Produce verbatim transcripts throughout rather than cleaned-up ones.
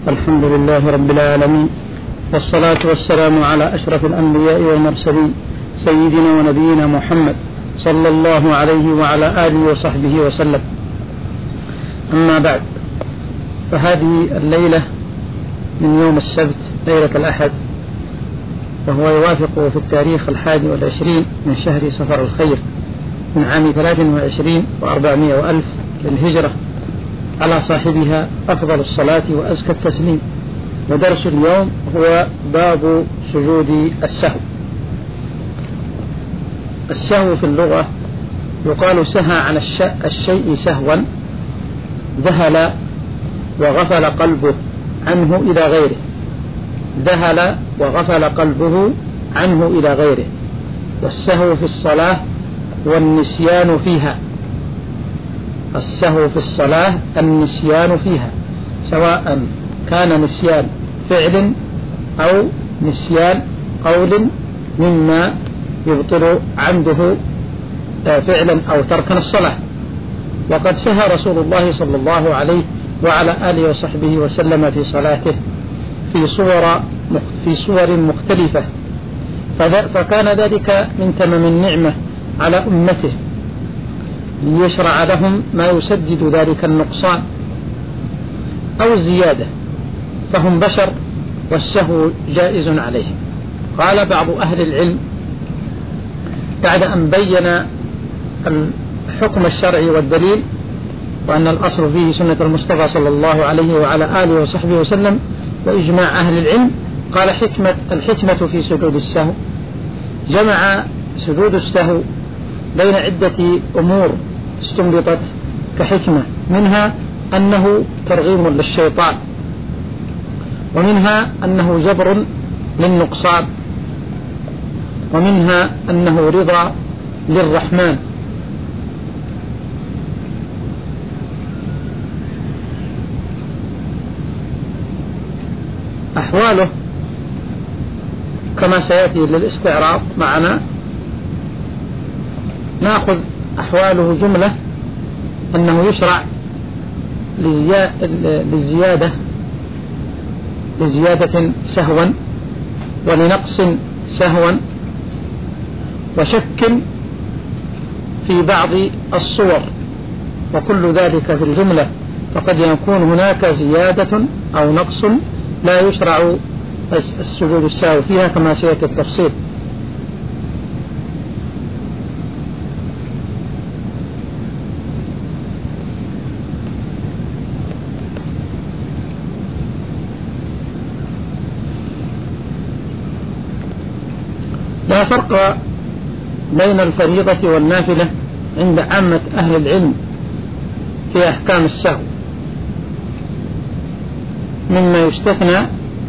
الحمد لله رب العالمين، والصلاة والسلام على أشرف الأنبياء والمرسلين سيدنا ونبينا محمد صلى الله عليه وعلى آله وصحبه وسلم. أما بعد، فهذه الليلة من يوم السبت ليلة الأحد، وهو يوافق في التاريخ الحادي والعشرين من شهر صفر الخير من عام ثلاث وعشرين وأربعمائة وألف للهجرة، على صاحبها أفضل الصلاة وأزكى التسليم. ودرس اليوم هو باب سجود السهو. السهو في اللغة يقال سهى عن الشيء سهوا، ذهل وغفل قلبه عنه إلى غيره، ذهل وغفل قلبه عنه إلى غيره. والسهو في الصلاة والنسيان فيها، السهو في الصلاة النسيان فيها، سواء كان نسيان فعل أو نسيان قول مما يبطل عمده فعلا أو تركا الصلاة. وقد سهى رسول الله صلى الله عليه وعلى آله وصحبه وسلم في صلاته في صور في صور مختلفة، فكان ذلك من تمام النعمة على أمته ليشرع لهم ما يسدد ذلك النقصان أو الزيادة، فهم بشر والسهو جائز عليهم. قال بعض أهل العلم بعد أن بين الحكم الشرعي والدليل، وأن الأصل فيه سنة المصطفى صلى الله عليه وعلى آله وصحبه وسلم وإجماع أهل العلم، قال حكمة الحكمة في سجود السهو، جمع سجود السهو بين عدة أمور استنبطت كحكمة، منها أنه ترغيم للشيطان، ومنها أنه جبر للنقصان، ومنها أنه رضا للرحمن. أحواله كما سيأتي للاستعراض معنا، نأخذ أحواله جملة: أنه يشرع للزيادة لزيادة سهوا، ولنقص سهوا، وشك في بعض الصور، وكل ذلك في الجملة. فقد يكون هناك زيادة أو نقص لا يشرع السجود السهو فيها كما سيأتي التفصيل. لا فرق بين الفريضة والنافلة عند عامة أهل العلم في أحكام السهو، مما يستثنى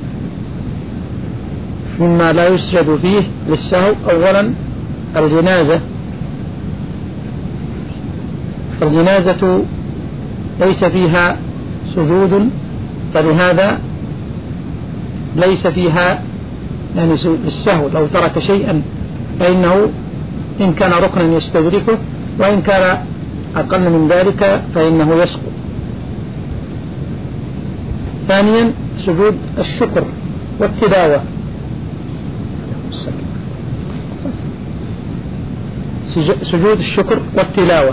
مما لا يسجد فيه للسهو. أولا الجنازة، الجنازة ليس فيها سجود، فلهذا ليس فيها يعني السهو. لو ترك شيئا فإنه إن كان ركنا يستدركه، وإن كان أقل من ذلك فإنه يسقط. ثانيا سجود الشكر والتلاوة، سجود الشكر والتلاوة،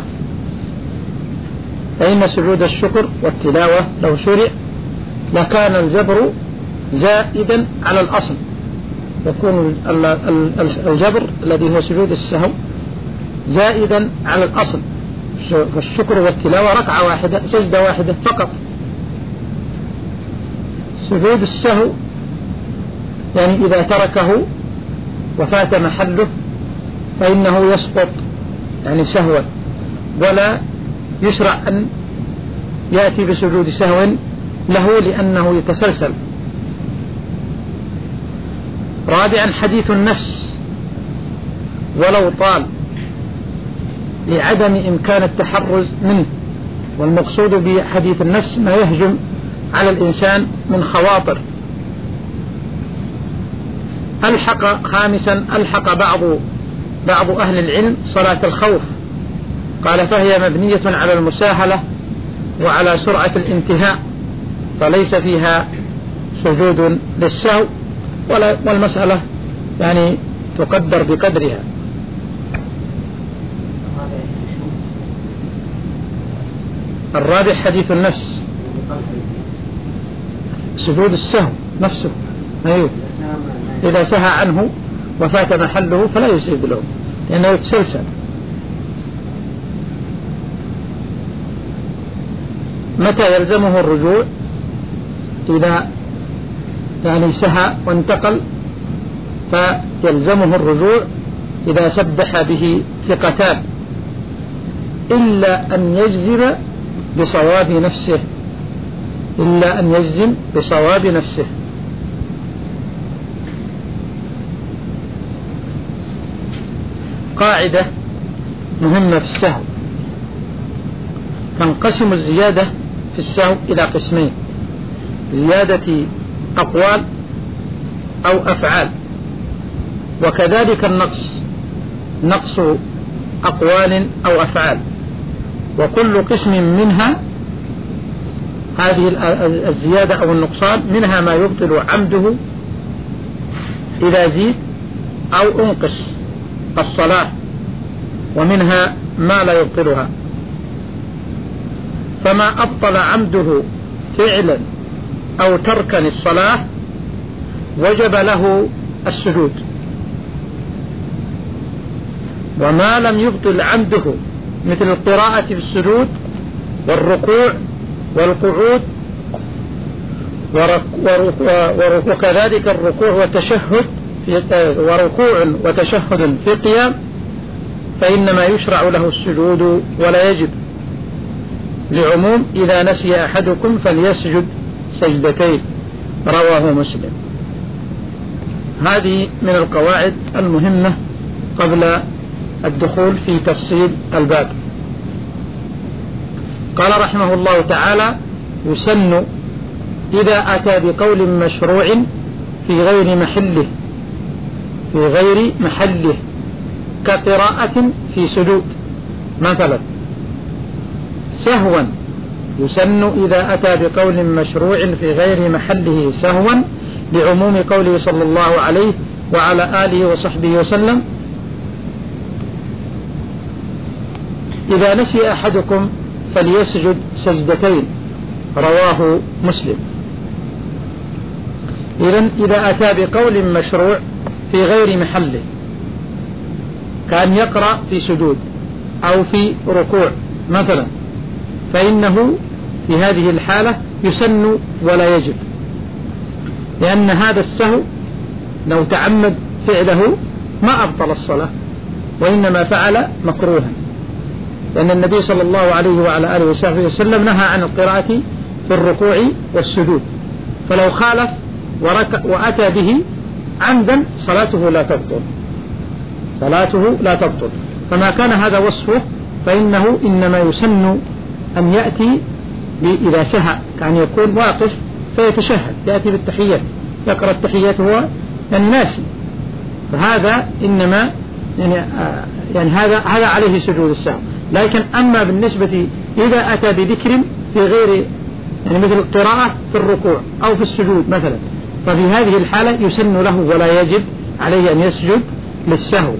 فإن سجود الشكر والتلاوة لو شرع لكان الجبر زائدا على الأصل، يكون الجبر الذي هو سجود السهو زائدا على الأصل. فالشكر والتلاوة ركعة واحدة، سجدة واحدة فقط. سجود السهو يعني إذا تركه وفات محله فإنه يسقط يعني سهوا، ولا يشرع أن يأتي بسجود سهو له لأنه يتسلسل. رابعا حديث النفس ولو طال، لعدم إمكان التحرز منه. والمقصود بحديث النفس ما يهجم على الإنسان من خواطر. ألحق خامسا ألحق بعض بعض أهل العلم صلاة الخوف، قال فهي مبنية على المساهلة وعلى سرعة الانتهاء، فليس فيها سجود للسهو، والمسألة يعني تقدر بقدرها. الرابع حديث النفس، سجود السهو نفسه. أيوه، إذا سهى عنه وفات محله فلا يسجد له لأنه يتسلسل. متى يلزمه الرجوع؟ إذا يعني سهى وانتقل فيلزمه الرجوع إذا سبح به ثقتان، إلا أن يجزم بصواب نفسه، إلا أن يجزم بصواب نفسه. قاعدة مهمة في السهو: تنقسم الزيادة في السهو إلى قسمين: زيادة أقوال أو أفعال، وكذلك النقص، نقص أقوال أو أفعال. وكل قسم منها هذه الزيادة أو النقصان منها ما يبطل عمده إذا زيد أو أنقص الصلاة، ومنها ما لا يبطلها. فما أبطل عمده فعلا أو تركا الصلاة وجب له السجود، وما لم يبطل عمده مثل القراءة في السجود والركوع والقعود وكذلك الركوع والتشهد وركوع وتشهد في القيام، فإنما يشرع له السجود ولا يجب، لعموم إذا نسي أحدكم فليسجد سجدتين، رواه مسلم. هذه من القواعد المهمة قبل الدخول في تفصيل الباب. قال رحمه الله تعالى: يسن إذا أتى بقول مشروع في غير محله، في غير محله كقراءة في سجود مثلا. سهوا يسن إذا أتى بقول مشروع في غير محله سهوا، لعموم قوله صلى الله عليه وعلى آله وصحبه وسلم: إذا نسي أحدكم فليسجد سجدتين، رواه مسلم. إذن إذا أتى بقول مشروع في غير محله كأن يقرأ في سجود أو في ركوع مثلا، فإنه في هذه الحالة يسن ولا يجب، لأن هذا السهو لو تعمد فعله ما أبطل الصلاة، وإنما فعل مكروها، لأن النبي صلى الله عليه وعلى آله وصحبه وسلم نهى عن القراءة في الركوع والسجود، فلو خالف وأتى به عمدا صلاته لا تبطل، صلاته لا تبطل. فما كان هذا وصفه فإنه إنما يسن أن يأتي إذا سهى، كان يكون واقف فيتشهد، يأتي بالتحيات، يقرأ التحيات هو الناسي، فهذا إنما يعني, آه يعني هذا هذا عليه سجود السهو. لكن أما بالنسبة إذا أتى بذكر في غير يعني مثل القراءة في الركوع أو في السجود مثلا، ففي هذه الحالة يسن له ولا يجب عليه أن يسجد للسهو.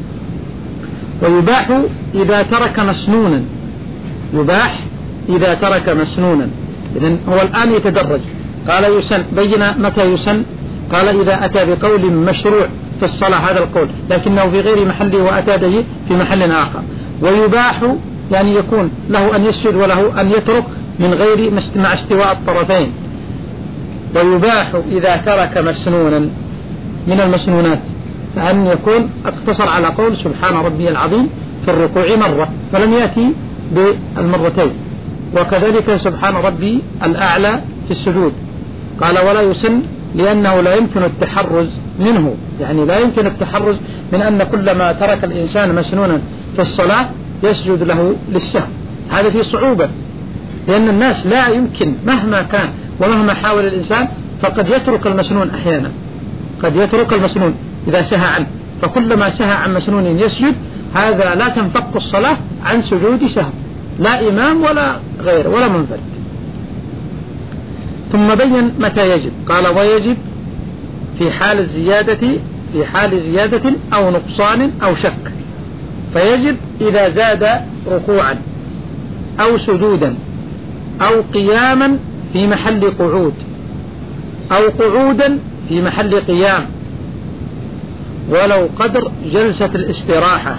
ويباح إذا ترك مسنونا، يباح إذا ترك مسنونا. إذن هو الآن يتدرج، قال يسن، بين متى يسن، قال إذا أتى بقول مشروع في الصلاة هذا القول لكنه في غير محله وأتى به في محل آخر. ويباح يعني يكون له أن يسجد وله أن يترك من غير مع استواء الطرفين. ويباح إذا ترك مسنونا من المسنونات فأن يكون اقتصر على قول سبحان ربي العظيم في الركوع مرة فلم يأتي بالمرتين، وكذلك سبحان ربي الأعلى في السجود. قال ولا يسن لأنه لا يمكن التحرز منه، يعني لا يمكن التحرز من أن كل ما ترك الإنسان مسنونا في الصلاة يسجد له للسهو، هذا فيه صعوبة، لأن الناس لا يمكن مهما كان ومهما حاول الإنسان فقد يترك المسنون أحيانا، قد يترك المسنون إذا سهى عنه، فكلما سهى عن مسنون يسجد، هذا لا تنفك الصلاة عن سجود سهو، لا إمام ولا غير ولا منفرد. ثم بين متى يجب، قال ويجب في حال الزيادة في حال زيادة أو نقصان أو شك. فيجب إذا زاد ركوعا أو سجودا أو قياما في محل قعود أو قعودا في محل قيام ولو قدر جلسة الاستراحة،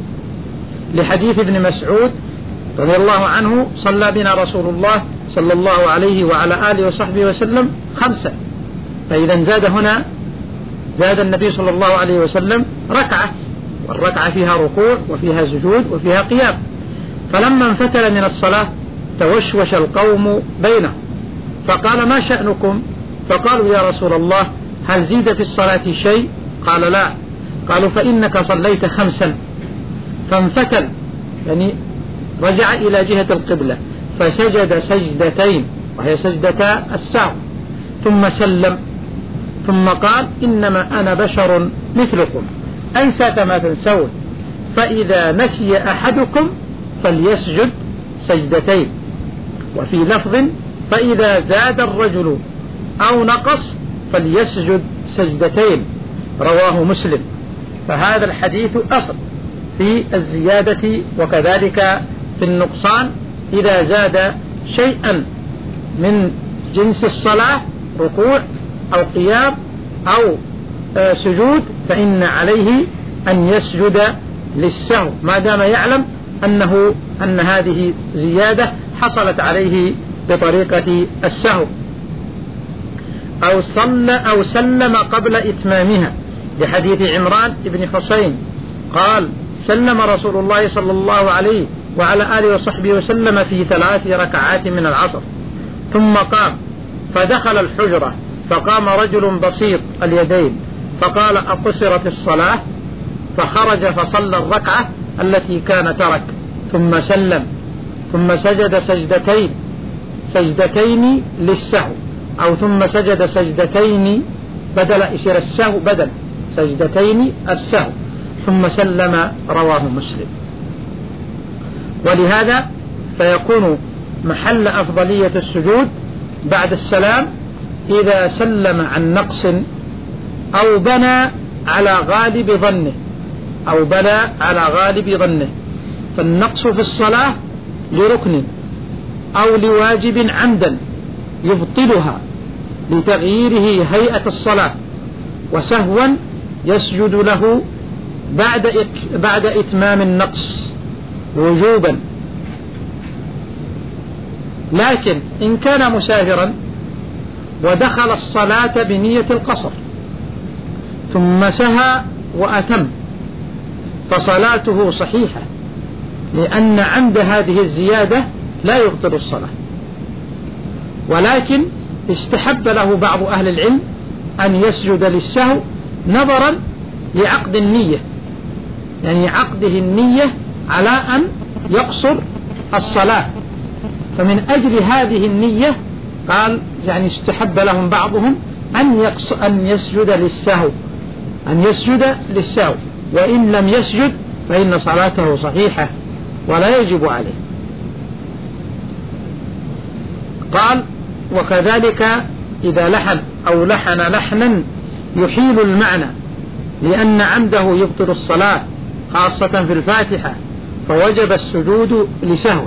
لحديث ابن مسعود رضي الله عنه: صلى بنا رسول الله صلى الله عليه وعلى آله وصحبه وسلم خمسة. فإذا زاد هنا زاد النبي صلى الله عليه وسلم ركعة، والركعة فيها ركوع وفيها سجود وفيها قيام. فلما انفتل من الصلاة توشوش القوم بينهم فقال: ما شأنكم؟ فقالوا: يا رسول الله هل زيد في الصلاة شيء؟ قال: لا. قالوا: فإنك صليت خمسا. فانفتل، يعني رجع إلى جهة القبلة فسجد سجدتين وهي سجدتا السهو، ثم سلم، ثم قال: إنما أنا بشر مثلكم أنسى كما تنسون، فإذا نسي أحدكم فليسجد سجدتين. وفي لفظ: فإذا زاد الرجل أو نقص فليسجد سجدتين، رواه مسلم. فهذا الحديث أصل في الزيادة وكذلك في النقصان. إذا زاد شيئا من جنس الصلاة ركوع أو قيام أو سجود فإن عليه أن يسجد للسهو ما دام يعلم أنه أن هذه زيادة حصلت عليه بطريقة السهو. أو صلى أو سلم قبل إتمامها، لحديث عمران بن حسين قال: سلم رسول الله صلى الله عليه وعلى آله وصحبه وسلم في ثلاث ركعات من العصر، ثم قام فدخل الحجرة فقام رجل بسيط اليدين فقال: أقصرت الصلاة؟ فخرج فصلى الركعة التي كان ترك، ثم سلم، ثم سجد سجدتين سجدتين للسهو، أو ثم سجد سجدتين بدل يصير السهو بدل سجدتين السهو، ثم سلم، رواه مسلم. ولهذا فيكون محل أفضلية السجود بعد السلام إذا سلم عن نقص أو بنى على غالب ظنه أو بنى على غالب ظنه. فالنقص في الصلاة لركن أو لواجب عمدا يبطلها لتغييره هيئة الصلاة، وسهوا يسجد له بعد بعد إتمام النقص وجوبا. لكن إن كان مسافرا ودخل الصلاة بنية القصر ثم سهى وأتم فصلاته صحيحة، لأن عند هذه الزيادة لا يبطل الصلاة. ولكن استحب له بعض أهل العلم أن يسجد للسهو نظرا لعقد النية، يعني عقده النية على أن يقصر الصلاة، فمن أجل هذه النية قال يعني استحب لهم بعضهم أن, أن يسجد للسهو أن يسجد للسهو وإن لم يسجد فإن صلاته صحيحة ولا يجب عليه. قال: وكذلك إذا لحن أو لحن لحنا يحيل المعنى لأن عمده يبطل الصلاة خاصة في الفاتحة فوجب السجود لسهو.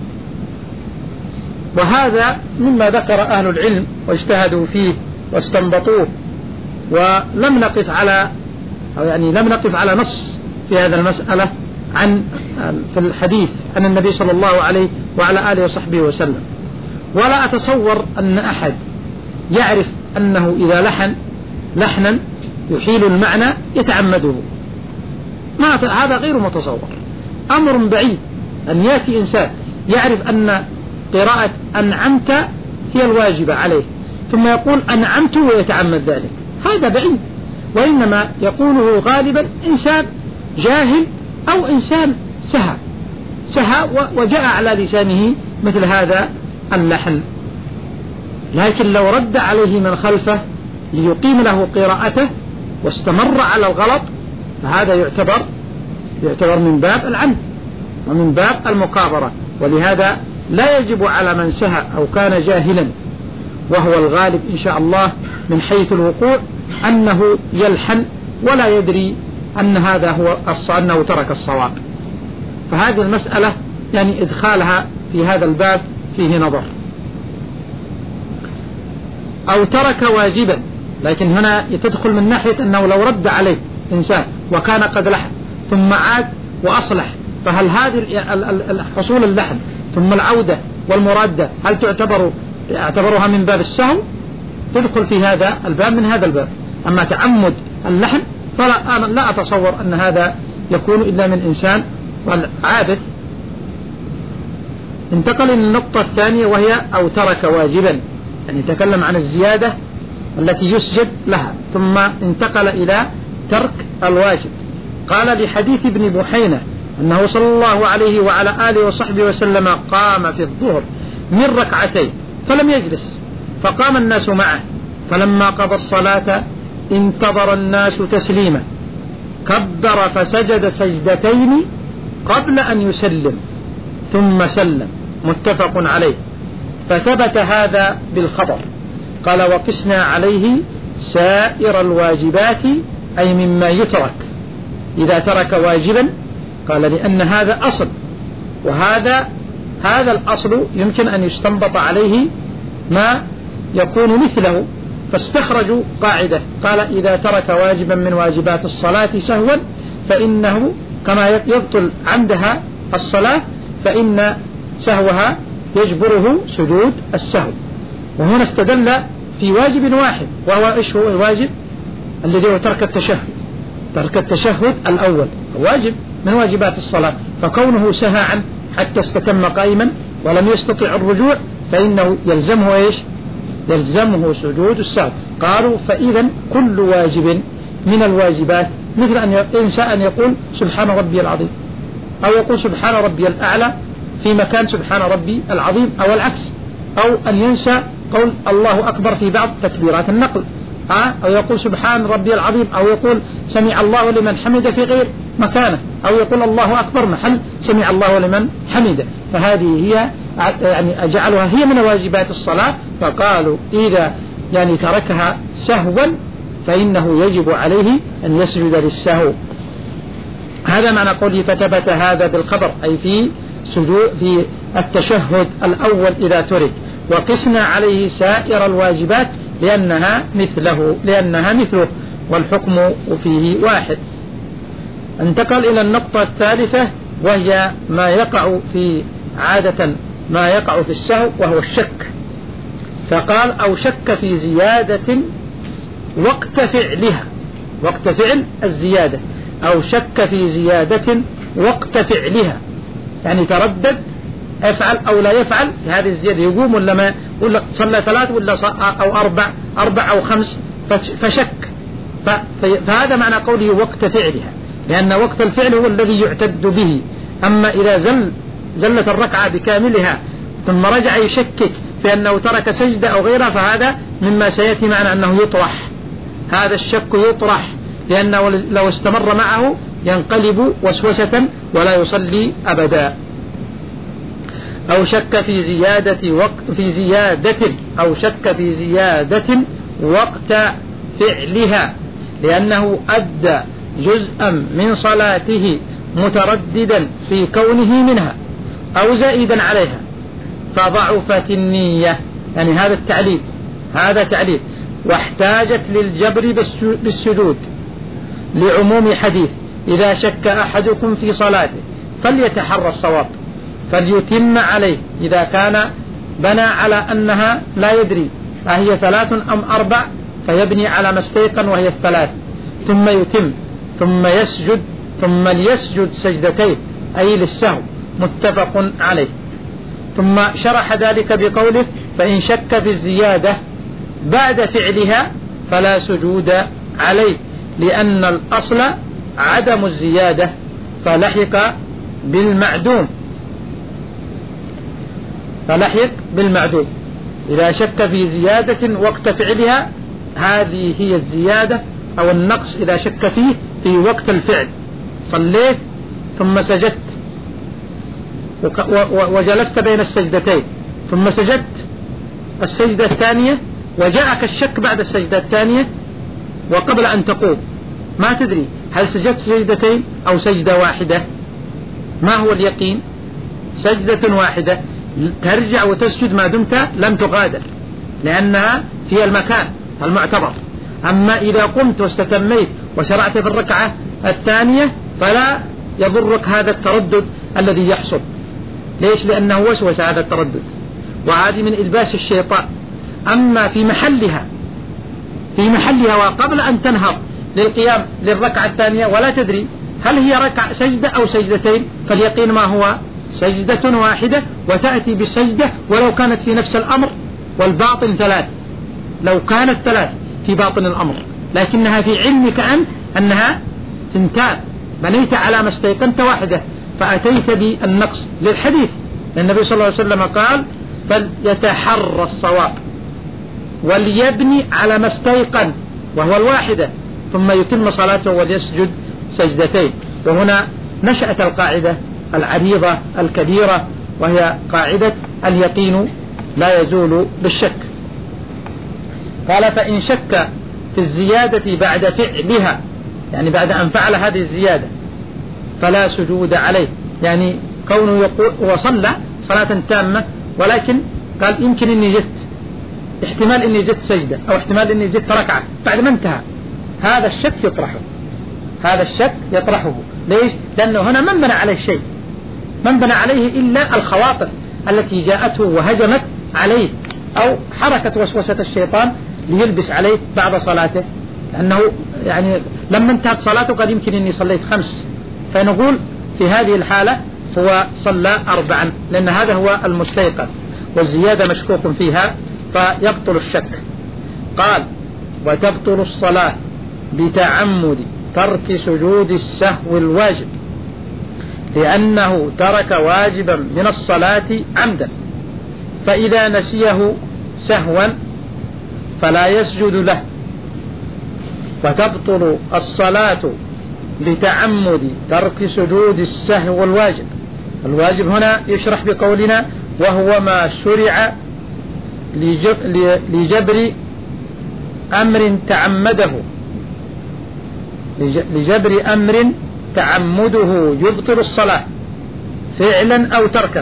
وهذا مما ذكر أهل العلم واجتهدوا فيه واستنبطوه، ولم نقف على أو يعني لم نقف على نص في هذا المسألة عن في الحديث عن النبي صلى الله عليه وعلى آله وصحبه وسلم. ولا أتصور أن أحد يعرف أنه إذا لحن لحنا يحيل المعنى يتعمده، ما هذا غير متصور، أمر بعيد أن يأتي إنسان يعرف أن قراءة أنعمت هي الواجبة عليه ثم يقول أنعمت ويتعمد ذلك، هذا بعيد. وإنما يقوله غالبا إنسان جاهل أو إنسان سهى سهى وجاء على لسانه مثل هذا اللحن. لكن لو رد عليه من خلفه ليقيم له قراءته واستمر على الغلط فهذا يعتبر يعتبر من باب العمد ومن باب المكابرة. ولهذا لا يجب على من سهى أو كان جاهلا وهو الغالب إن شاء الله من حيث الوقوع أنه يلحن ولا يدري أن هذا هو أنه ترك الصواب. فهذه المسألة يعني إدخالها في هذا الباب فيه نظر. أو ترك واجبا، لكن هنا تدخل من ناحية أنه لو رد عليه إنسان وكان قد لحن ثم عاد وأصلح، فهل هذه حصول اللحن ثم العودة والمرادة هل تعتبر اعتبرها من باب السهو؟ تدخل في هذا الباب من هذا الباب. أما تعمد اللحن فلا، أنا لا أتصور أن هذا يكون إلا من إنسان عابث. انتقل إلى النقطة الثانية وهي أو ترك واجبا، يعني يتكلم عن الزيادة التي يسجد لها، ثم انتقل إلى ترك الواجب. قال لحديث ابن بحينة أنه صلى الله عليه وعلى آله وصحبه وسلم قام في الظهر من ركعتين فلم يجلس، فقام الناس معه، فلما قضى الصلاة انتظر الناس تسليما، كبر فسجد سجدتين قبل أن يسلم ثم سلم، متفق عليه. فثبت هذا بالخبر. قال وقسنا عليه سائر الواجبات، أي مما يترك إذا ترك واجبا. قال لأن هذا أصل، وهذا هذا الأصل يمكن أن يستنبط عليه ما يكون مثله، فاستخرجوا قاعدة قال إذا ترك واجبا من واجبات الصلاة سهوا فإنه كما يبطل عندها الصلاة فإن سهوها يجبره سجود السهو. وهنا استدل في واجب واحد، وهو إيش هو الواجب الذي هو ترك التشهد. ترك التشهد الأول واجب من واجبات الصلاة، فكونه سهى عنه حتى استتم قائما ولم يستطع الرجوع فإنه يلزمه إيش؟ يلزمه سجود السهو. قالوا فإذا كل واجب من الواجبات، مثل أن ينسى أن يقول سبحان ربي العظيم، أو يقول سبحان ربي الأعلى في مكان سبحان ربي العظيم، أو العكس، أو أن ينسى قول الله أكبر في بعض تكبيرات النقل، أو يقول سبحان ربي العظيم، أو يقول سمع الله لمن حمده في غير مكانه، أو يقول الله أكبر محل سمع الله لمن حمده. فهذه هي يعني أجعلها هي من واجبات الصلاة. فقالوا إذا يعني تركها سهوا فإنه يجب عليه أن يسجد للسهو. هذا معنى قوله فثبت هذا بالخبر، أي في سجود في التشهد الأول إذا ترك. وقسنا عليه سائر الواجبات لأنها مثله لأنها مثله والحكم فيه واحد. انتقل إلى النقطة الثالثة وهي ما يقع في عادة ما يقع في السهو وهو الشك. فقال أو شك في زيادة وقت فعلها، وقت فعل الزيادة، أو شك في زيادة وقت فعلها، يعني تردد أفعل أو لا يفعل هذه الزيادة، يقوم ولا ما، ولا صلى ثلاث ولا أو أربع أربع أو خمس، فشك. فهذا معنى قوله وقت فعلها، لأن وقت الفعل هو الذي يعتد به. أما إذا زل زلت الركعة بكاملها ثم رجع يشكك في أنه ترك سجدة أو غيرها، فهذا مما سيأتي معنا أنه يطرح، هذا الشك يطرح، لأنه لو استمر معه ينقلب وسوسة ولا يصلي أبدا. أو شك في زيادة وقت في زيادة أو شك في زيادة وقت فعلها، لأنه أدى جزءا من صلاته مترددا في كونه منها أو زائدا عليها فضعفت النية، يعني هذا التعليل هذا تعليل واحتاجت للجبر بالسجود، لعموم حديث إذا شك أحدكم في صلاته فليتحرى الصواب فليتم عليه، إذا كان بنى على أنها لا يدري أهي ثلاث أم أربع فيبني على ما استيقن وهي الثلاث، ثم يتم ثم يسجد ثم ليسجد سجدتين أي للسهو، متفق عليه. ثم شرح ذلك بقوله فإن شك في الزيادة بعد فعلها فلا سجود عليه، لأن الأصل عدم الزيادة فلحق بالمعدوم فلحق بالمعدوم إذا شك في زيادة وقت فعلها، هذه هي الزيادة أو النقص إذا شك فيه في وقت الفعل. صليت ثم سجدت وجلست بين السجدتين ثم سجدت السجدة الثانية وجاءك الشك بعد السجدة الثانية وقبل أن تقوم ما تدري هل سجدت سجدتين أو سجدة واحدة، ما هو اليقين؟ سجدة واحدة ترجع وتسجد ما دمت لم تغادر لأنها في المكان المعتبر. أما إذا قمت واستتميت وشرعت في الركعة الثانية فلا يضرك هذا التردد الذي يحصل. ليش؟ لأنه وسوس هذا التردد، وهذه من إلباس الشيطان. أما في محلها في محلها وقبل أن تنهض للقيام للركعة الثانية ولا تدري هل هي ركعة سجدة أو سجدتين، فاليقين ما هو؟ سجدة واحدة، وتأتي بالسجدة ولو كانت في نفس الأمر، والباطن ثلاث لو كانت ثلاث في باطن الأمر، لكنها في علمك أنت أنها تنتاب، بنيت على ما استيقنت واحدة فأتيت بالنقص للحديث. النبي صلى الله عليه وسلم قال فليتحرى الصواب وليبني على ما استيقن وهو الواحدة ثم يتم صلاته وليسجد سجدتين. وهنا نشأت القاعدة العريضة الكبيرة وهي قاعدة اليقين لا يزول بالشك. قال فإن شك في الزيادة بعد فعلها، يعني بعد أن فعل هذه الزيادة فلا سجود عليه، يعني كونه يقول وصلى صلاة تامة ولكن قال يمكن إني جدت، احتمال إني جدت سجدة أو احتمال إني جدت ركعة بعد ما انتهى، هذا الشك يطرحه هذا الشك يطرحه ليش؟ لأنه هنا من بنى عليه شيء، من بنى عليه إلا الخواطر التي جاءته وهجمت عليه أو حركة وسوسة الشيطان ليلبس عليه بعد صلاته، لأنه يعني لما انتهت صلاته قال يمكن إني صليت خمس، فنقول في هذه الحالة هو صلى أربعا لأن هذا هو المستيقن والزيادة مشكوك فيها فيبطل الشك. قال وتبطل الصلاة بتعمد ترك سجود السهو الواجب لأنه ترك واجبا من الصلاة عمدا، فإذا نسيه سهوا فلا يسجد له. وتبطل الصلاة بتعمد ترك سجود السهو الواجب. الواجب هنا يشرح بقولنا وهو ما شرع لجبر أمر تعمده لجبر أمر تعمده يبطل الصلاة فعلا أو تركا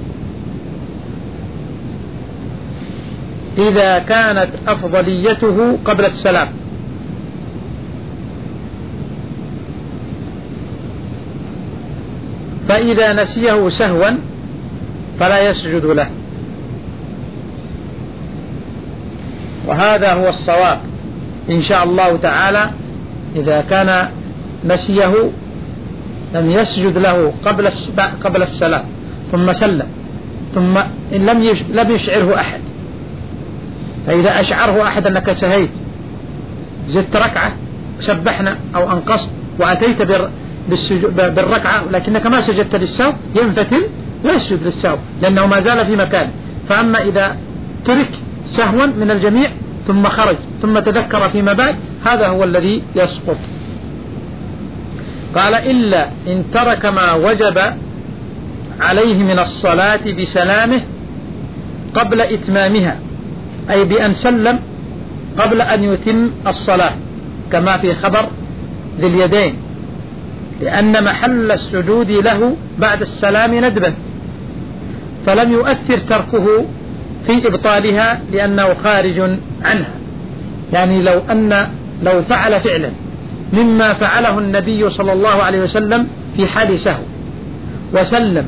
إذا كانت أفضليته قبل السلام. فإذا نسيه سهوا فلا يسجد له، وهذا هو الصواب إن شاء الله تعالى. إذا كان نسيه لم يسجد له قبل قبل السلام ثم سلم، ثم إن لم لم يشعره أحد، فإذا أشعره أحد أنك سهيت زدت ركعة سبحنا أو أنقصت وأتيت بالركعة لكنك ما سجدت للسهو ينفتل ويسجد للسهو لأنه ما زال في مكانه. فأما إذا ترك سهوا من الجميع ثم خرج ثم تذكر فيما بعد هذا هو الذي يسقط. قال إلا إن ترك ما وجب عليه من الصلاة بسلامه قبل إتمامها، أي بأن سلم قبل أن يتم الصلاة كما في خبر ذي اليدين، لأن محل السجود له بعد السلام ندبا، فلم يؤثر تركه في إبطالها لأنه خارج عنها. يعني لو أن لو فعل فعلا مما فعله النبي صلى الله عليه وسلم في حال سهو وسلم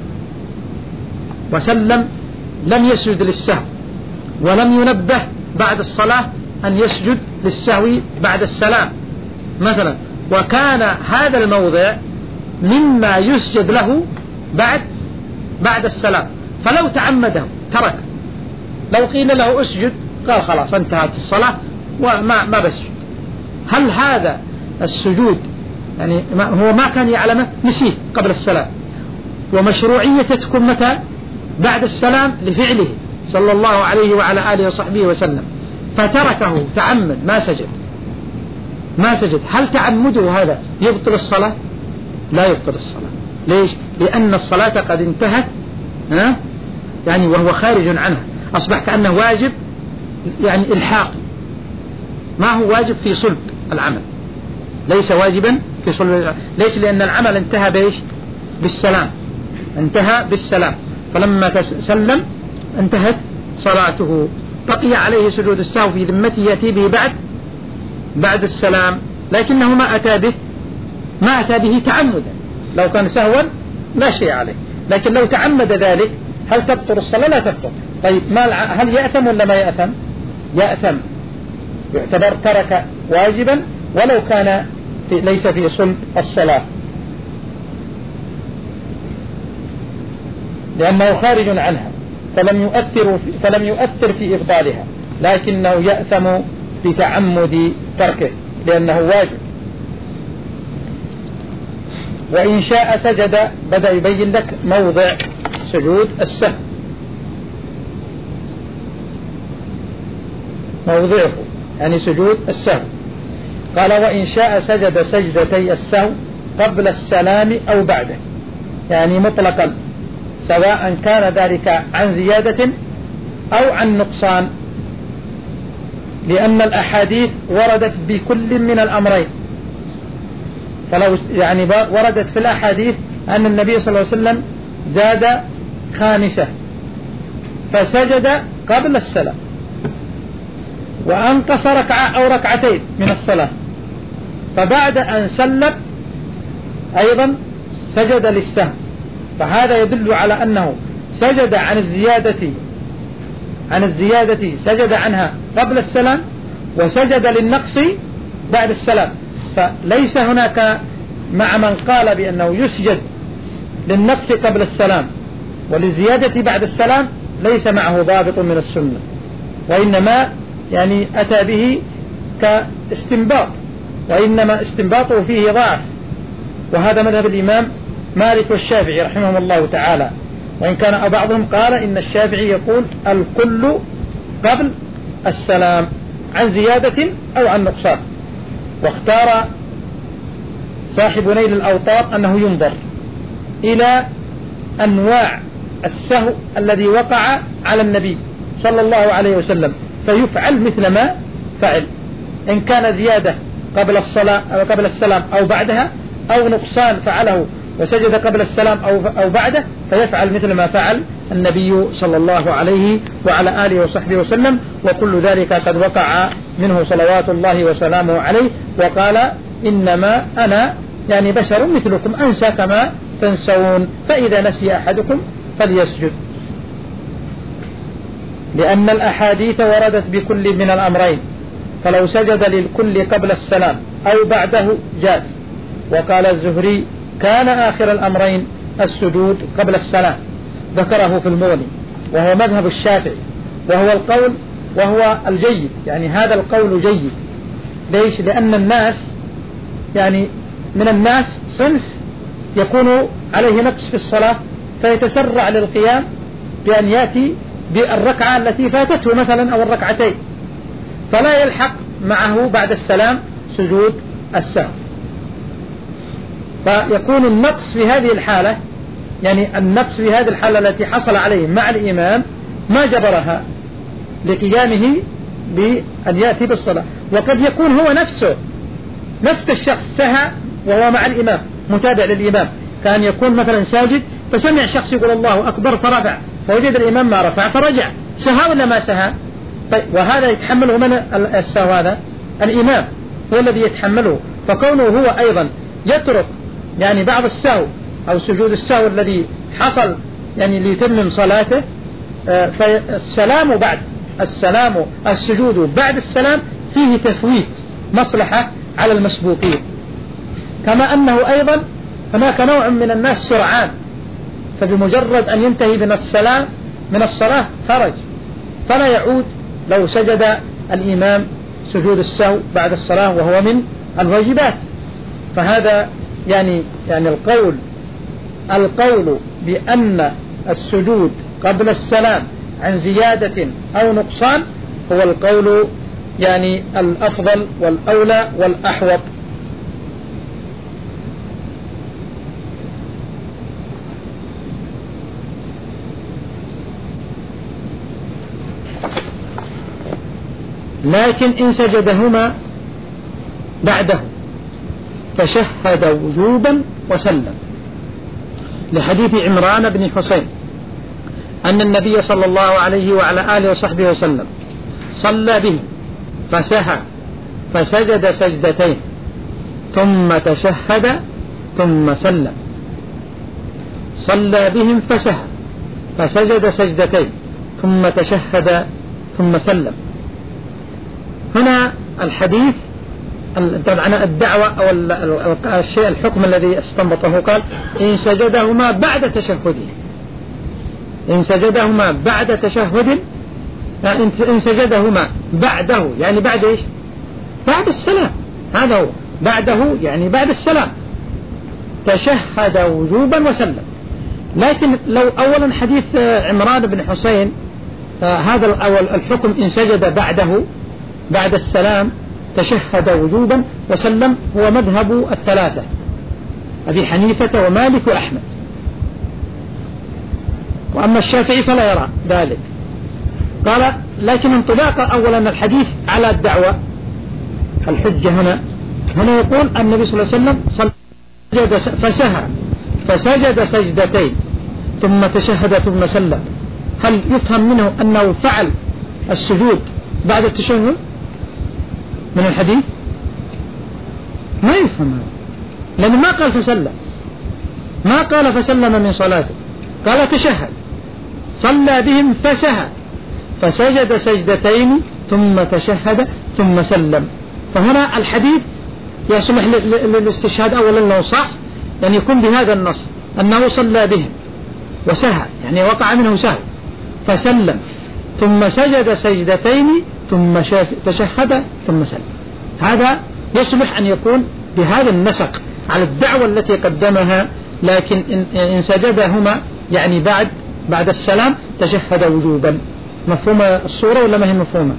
وسلم لم يسجد للسهو ولم ينبه بعد الصلاة أن يسجد للسهو بعد السلام مثلا، وكان هذا الموضع مما يسجد له بعد بعد السلام، فلو تعمده ترك، لو قيل له اسجد قال خلاص انتهت الصلاة وما ما بسجد. هل هذا السجود يعني هو ما كان يعلمه نسيه قبل السلام، ومشروعية تكون متى؟ بعد السلام لفعله صلى الله عليه وعلى آله وصحبه وسلم، فتركه تعمد ما سجد ما سجد هل تعمده هذا يبطل الصلاة؟ لا يبطل الصلاة. ليش؟ لأن الصلاة قد انتهت ها؟ يعني وهو خارج عنها، أصبح كأنه واجب يعني إلحاق، ما هو واجب في صلب العمل، ليس واجبا في صلب العمل. ليش؟ لأن العمل انتهى بإيش؟ بالسلام، انتهى بالسلام، فلما سلم انتهت صلاته، بقي عليه سجود السهو في ذمته يأتي به بعد بعد السلام، لكنه ما أتى به ما أتى به تعمدا. لو كان سهوا لا شيء عليه، لكن لو تعمد ذلك هل تبطل الصلاة؟ لا تبطل. طيب ما هل يأثم ولا ما يأثم؟ يأثم، يعتبر ترك واجبا ولو كان في ليس في صلب الصلاة، لأنه خارج عنها فلم يؤثر في فلم يؤثر في إبطالها، لكنه يأثم بتعمد تركه لأنه واجب. وإن شاء سجد، بدأ يبين لك موضع سجود السهو، موضعه يعني سجود السهو. قال وإن شاء سجد سجدتي السهو قبل السلام أو بعده، يعني مطلقا، سواء كان ذلك عن زيادة أو عن نقصان، لأن الأحاديث وردت بكل من الأمرين. فلو يعني وردت في الأحاديث أن النبي صلى الله عليه وسلم زاد خامسة فسجد قبل السلام، وأنقص ركعة أو ركعتين من الصلاة، فبعد أن سلم أيضا سجد للسهو، فهذا يدل على أنه سجد عن الزيادة عن الزيادة سجد عنها قبل السلام، وسجد للنقص بعد السلام. فليس هناك مع من قال بأنه يسجد للنقص قبل السلام وللزيادة بعد السلام ليس معه ضابط من السنة، وإنما يعني أتى به كاستنباط، وإنما استنباطه فيه ضعف، وهذا مذهب الإمام مالك والشافعي رحمهم الله تعالى. وإن كان بعضهم قال إن الشافعي يقول الكل قبل السلام عن زيادة أو عن نقصان. واختار صاحب نيل الأوطار أنه ينظر إلى أنواع السهو الذي وقع على النبي صلى الله عليه وسلم فيفعل مثل ما فعل، إن كان زيادة قبل الصلاة أو قبل السلام أو بعدها، أو نقصان فعله وسجد قبل السلام أو أو بعده، فيفعل مثل ما فعل النبي صلى الله عليه وعلى آله وصحبه وسلم. وكل ذلك قد وقع منه صلوات الله وسلامه عليه، وقال إنما أنا يعني بشر مثلكم أنسى كما تنسون، فإذا نسي أحدكم فليسجد، لأن الأحاديث وردت بكل من الأمرين، فلو سجد للكل قبل السلام أو بعده جاز. وقال الزهري كان آخر الأمرين السجود قبل السلام، ذكره في المغني، وهو مذهب الشافعي، وهو القول وهو الجيد، يعني هذا القول جيد. ليش؟ لأن الناس يعني من الناس صنف يكون عليه نقص في الصلاة فيتسرع للقيام بأن يأتي بالركعة التي فاتته مثلا أو الركعتين، فلا يلحق معه بعد السلام سجود السهو، فيكون النقص في هذه الحالة، يعني النقص في هذه الحالة التي حصل عليه مع الإمام ما جبرها لقيامه بأن يأتي بالصلاة. وقد يكون هو نفسه نفس الشخص سهى وهو مع الإمام متابع للإمام، كان يكون مثلا ساجد فسمع شخص يقول الله أكبر فرفع، فوجد الإمام ما رفع فرجع، سهى ولا ما سهى؟ طيب وهذا يتحمله من السهو؟ هذا الإمام هو الذي يتحمله، فكونه هو أيضا يترك يعني بعض السهو أو سجود السهو الذي حصل يعني ليتمم صلاته، فالسلام بعد السلام السجود بعد السلام فيه تفويت مصلحة على المسبوقين. كما أنه أيضا هناك نوع من الناس سرعان، فبمجرد أن ينتهي من السلام من الصلاة خرج، فلا يعود لو سجد الإمام سجود السهو بعد الصلاة وهو من الواجبات. فهذا يعني يعني القول القول بأن السجود قبل السلام عن زيادة أو نقصان هو القول يعني الأفضل والأولى والأحوط. لكن إن سجدهما بعده تشهد وجوبا وسلم، لحديث عمران بن حسين أن النبي صلى الله عليه وعلى آله وصحبه وسلم صلى به فسهى فسجد سجدتين ثم تشهد ثم سلم. صلى بهم فسهى فسجد سجدتين ثم تشهد ثم سلم. هنا الحديث طبعا الدعوة أو الشيء الحكم الذي استنبطه قال إن سجدهما بعد تشهده، إن سجدهما بعد تشهد، إن سجدهما بعده يعني بعد إيش؟ بعد السلام، هذا هو بعده يعني بعد السلام تشهد وجوبا وسلم. لكن لو أولا حديث عمران بن حسين هذا الأول الحكم إن سجد بعده بعد السلام تشهد وجوبا وسلم هو مذهب الثلاثة أبي حنيفة ومالك وأحمد، وأما الشافعي فلا يرى ذلك. قال لكن انطباق أولا الحديث على الدعوة الحجة هنا هنا يقول النبي صلى الله عليه وسلم سجد فسهى فسجد سجدتين ثم تشهد ثم سلم. هل يفهم منه أنه فعل السجود بعد التشهد من الحديث؟ ما يفهم هذا، لأنه ما قال فسلم، ما قال فسلم من صلاته، قال تشهد. صلى بهم فسهى فسجد سجدتين ثم تشهد ثم سلم. فهنا الحديث يصلح للاستشهاد أولا أنه صح، يعني يكون بهذا النص أنه صلى بهم وسهى يعني وقع منه سهو فسلم ثم سجد سجدتين ثم تشهد ثم سلم. هذا يصلح أن يكون بهذا النسق على الدعوة التي قدمها، لكن إن سجدهما يعني بعد بعد السلام تشهد وجوبا. مفهوم الصورة ولا ما هي مفهومة؟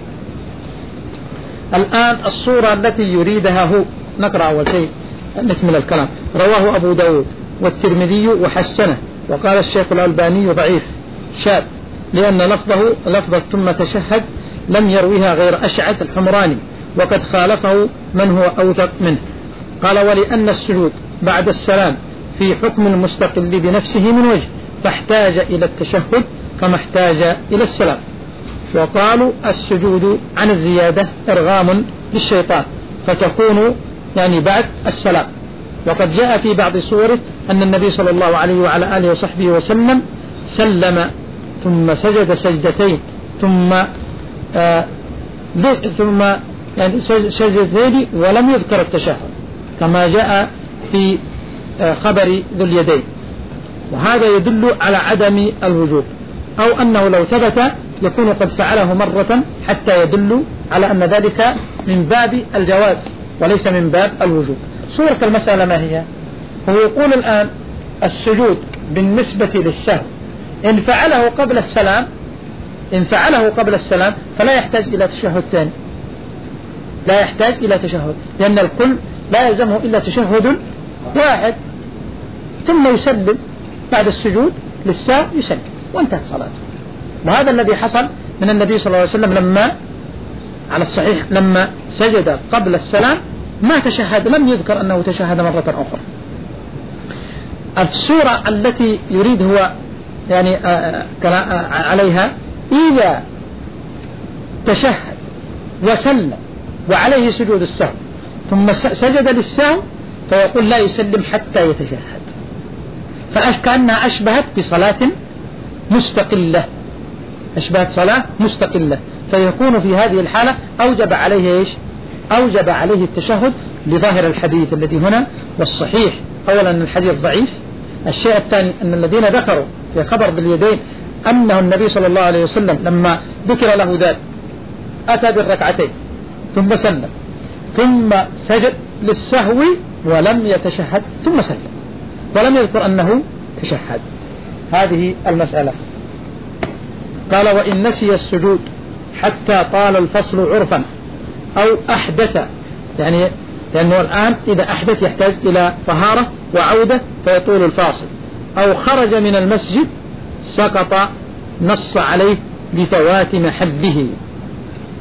الآن الصورة التي يريدها هو نقرأ أول شيء نكمل الكلام. رواه أبو داود والترمذي وحسنه، وقال الشيخ الألباني ضعيف شاذ لأن لفظه لفظة ثم تشهد لم يرويها غير أشعث الحمراني، وقد خالفه من هو أوثق منه. قال ولأن السجود بعد السلام في حكم المستقل بنفسه من وجه فاحتاج إلى التشهد كما احتاج إلى السلام. وقالوا السجود عن الزيادة إرغام للشيطان فتكون يعني بعد السلام. وقد جاء في بعض صوره أن النبي صلى الله عليه وعلى آله وصحبه وسلم سلم ثم سجد سجدتين ثم آه ثم يعني سجدتين ولم يذكر التشهد كما جاء في آه خبر ذو اليدين، وهذا يدل على عدم الوجوب، أو أنه لو ثبت يكون قد فعله مرة حتى يدل على أن ذلك من باب الجواز وليس من باب الوجوب. صورة المسألة ما هي؟ هو يقول الآن السجود بالنسبة للسهو إن فعله قبل السلام إن فعله قبل السلام فلا يحتاج إلى تشهد ثاني، لا يحتاج إلى تشهد، لأن الكل لا يلزمه إلا تشهد واحد ثم يسلم بعد السجود للسهو يسلم وانتهت صلاته. وهذا الذي حصل من النبي صلى الله عليه وسلم لما على الصحيح لما سجد قبل السلام ما تشهد، لم يذكر أنه تشهد مرة أخرى. السورة التي يريد هو يعني عليها إذا تشهد وسلم وعليه سجود السهو ثم سجد للسهو فيقول لا يسلم حتى يتشهد، فكأنها أشبهت بصلاة مستقلة، أشبهت صلاة مستقلة، فيكون في هذه الحالة أوجب عليه إيش؟ أوجب عليه التشهد لظاهر الحديث الذي هنا. والصحيح أولا الحديث ضعيف، الشيء الثاني أن الذين ذكروا في خبر باليدين أنه النبي صلى الله عليه وسلم لما ذكر له ذلك أتى بالركعتين ثم سلم ثم سجد للسهو ولم يتشهد ثم سلم ولم يذكر أنه تشهد. هذه المسألة. قال وإن نسي السجود حتى طال الفصل عرفا أو أحدث، يعني لأنه الآن إذا أحدث يحتاج إلى طهارة وعودة فيطول الفاصل، أو خرج من المسجد سقط، نص عليه بفوات محله.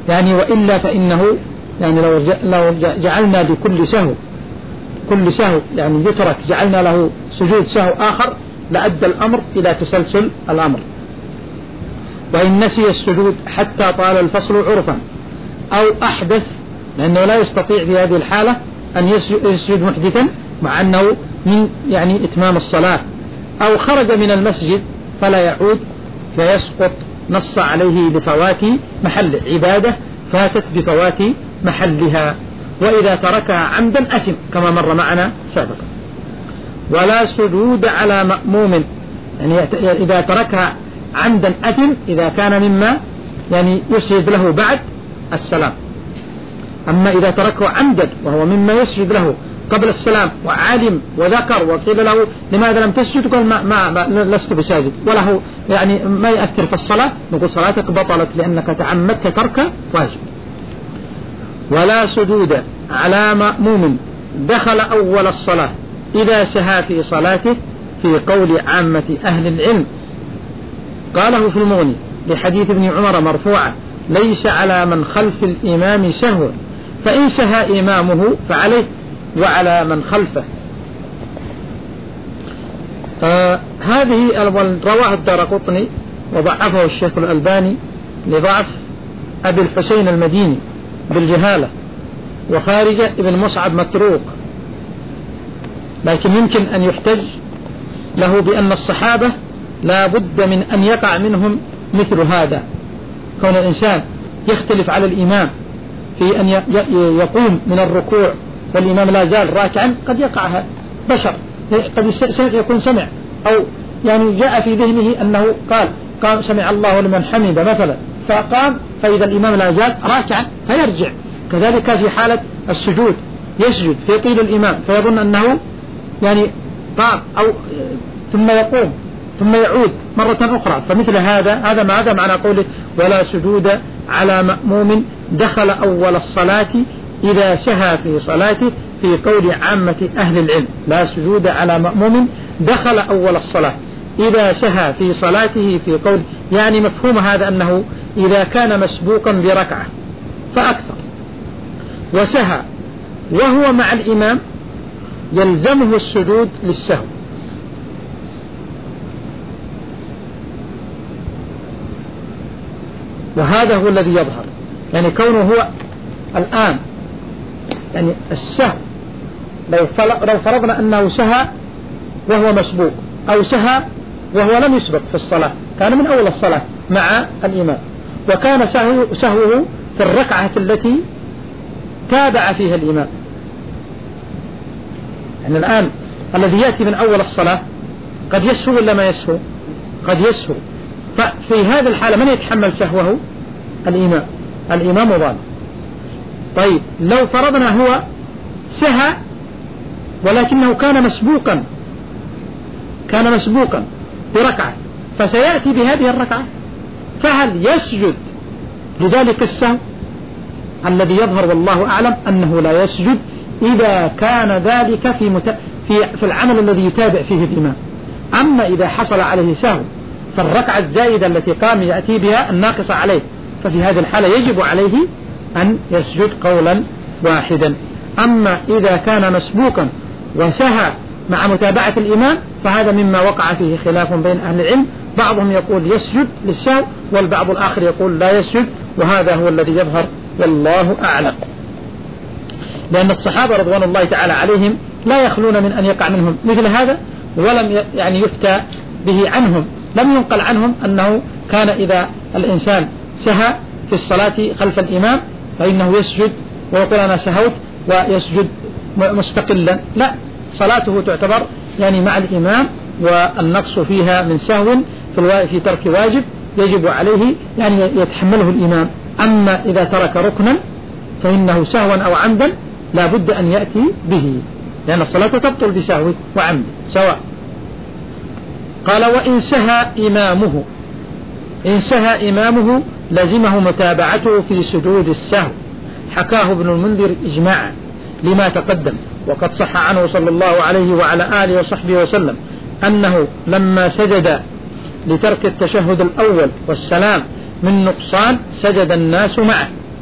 يعني وإلا فإنه يعني لو لو جعلنا لكل سهو كل سهو يعني يترك جعلنا له سجود سهو آخر لأدى الأمر إلى تسلسل الأمر. وإن نسي السجود حتى طال الفصل عرفا أو أحدث، لأنه لا يستطيع في هذه الحالة أن يسجد محدثا مع أنه من يعني إتمام الصلاة، أو خرج من المسجد فلا يعود فيسقط، نص عليه لفوات محل عبادة فاتت بفوات محلها. وإذا تركها عمدا أثم كما مر معنا سابقا. ولا سجود على مأموم، يعني إذا تركها عمدا أثم إذا كان مما يعني يسجد له بعد السلام. أما إذا تركه عمدا وهو مما يسجد له قبل السلام وعالم وذكر وقيل له لماذا لم تسجد قال ما, ما, ما لست بساجد وله يعني ما يأثر في الصلاة، نقول صلاتك بطلت لأنك تعمدت ترك واجب. ولا سجود على مأموم دخل أول الصلاة إذا سهى في صلاته في قول عامة أهل العلم. قاله في المغني لحديث ابن عمر مرفوعا ليس على من خلف الإمام سهو، فإن سهى إمامه فعليه وعلى من خلفه. آه هذه رواه الدارقطني وضعفه الشيخ الألباني لضعف أبي الحسين المديني بالجهالة، وخارجة ابن مصعب متروك، لكن يمكن أن يحتج له بأن الصحابة لا بد من أن يقع منهم مثل هذا، كون الإنسان يختلف على الإمام في أن يقوم من الركوع والإمام لا زال راكعا، قد يقع بشر، قد يكون سمع أو يعني جاء في ذهنه أنه قال قام سمع الله لمن حمد مثلا فقام فإذا الإمام لا زال راكعا فيرجع. كذلك في حالة السجود يسجد فيطيل الإمام فيظن أنه يعني قام أو ثم يقوم ثم يعود مرة أخرى، فمثل هذا هذا ما هذا معنى قوله ولا سجود على مأموم دخل أول الصلاة إذا سهى في صلاته في قول عامة أهل العلم. لا سجود على مأموم دخل أول الصلاة إذا سهى في صلاته في قول، يعني مفهوم هذا أنه إذا كان مسبوقا بركعة فأكثر وسهى وهو مع الإمام يلزمه السجود للسهو. وهذا هو الذي يظهر، يعني كونه هو الآن يعني السهو لو لو فرضنا أنه سهى وهو مسبوق أو سهى وهو لم يسبق في الصلاة، كان من أول الصلاة مع الإمام وكان سهو سهوه في الركعة التي تابع فيها الإمام. يعني الآن الذي يأتي من أول الصلاة قد يسهو ولا ما يسهو؟ قد يسهو، ففي هذه الحالة من يتحمل سهوه؟ الإمام، الإمام ضال. طيب لو فرضنا هو سهى ولكنه كان مسبوقا كان مسبوقا بركعة فسيأتي بهذه الركعة، فهل يسجد لذلك السهو؟ الذي يظهر والله أعلم أنه لا يسجد إذا كان ذلك في, مت... في, في العمل الذي يتابع فيه الإمام. أما إذا حصل عليه سهو فالركعة الزائدة التي قام يأتي بها الناقصة عليه، ففي هذه الحالة يجب عليه أن يسجد قولا واحدا. أما إذا كان مسبوقا وسهى مع متابعة الإمام فهذا مما وقع فيه خلاف بين أهل العلم، بعضهم يقول يسجد للسهو والبعض الآخر يقول لا يسجد، وهذا هو الذي يظهر والله أعلم. لأن الصحابة رضوان الله تعالى عليهم لا يخلون من أن يقع منهم مثل هذا، ولم يعني يفتى به عنهم، لم ينقل عنهم أنه كان إذا الإنسان سهى في الصلاة خلف الإمام فإنه يسجد ويقول أنا سهوت ويسجد مستقلا، لا، صلاته تعتبر يعني مع الإمام، والنقص فيها من سهو في ترك واجب يجب عليه يعني يتحمله الإمام. أما إذا ترك ركنا فإنه سهوا أو عمدا لا بد أن يأتي به، لأن الصلاة تبطل بسهو وعمد سواء. قال وإن سهى إمامه، إن سهى إمامه لزمه متابعته في سجود السهو، حكاه ابن المنذر إجماعا لما تقدم. وقد صح عنه صلى الله عليه وعلى آله وصحبه وسلم أنه لما سجد لترك التشهد الأول والسلام من نقصان سجد الناس معه،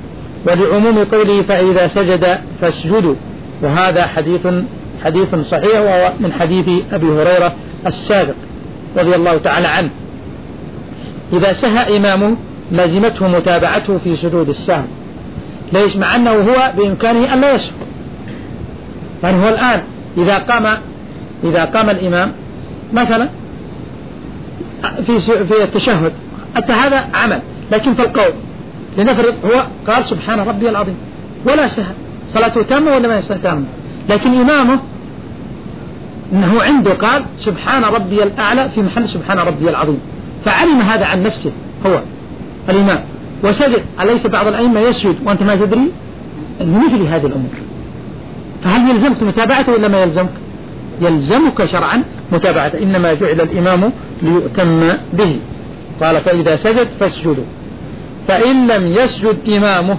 ولعموم قوله فإذا سجد فاسجدوا، وهذا حديث حديث صحيح، وهو من حديث أبي هريرة السابق رضي الله تعالى عنه. إذا سهى إمامه لازمته متابعته في سجود السهو. ليش؟ مع أنه هو بإمكانه أن لا يسهو، يعني هو الآن إذا قام إذا قام الإمام مثلا في في التشهد، حتى هذا عمل، لكن في القول لنفرض هو قال سبحان ربي العظيم ولا سهى، صلاته تامة ولا ما هي تامة؟ لكن إمامه أنه عنده قال سبحان ربي الأعلى في محل سبحان ربي العظيم، فعلم هذا عن نفسه هو الإمام وسجد. أليس بعض الأئمة يسجد وأنت ما تدري؟ مثل هذه الأمور، فهل يلزمك متابعته ولا ما يلزمك؟ يلزمك شرعا متابعته، إنما جعل الإمام ليؤتم به. قال فإذا سجد فاسجدوا. فإن لم يسجد إمامه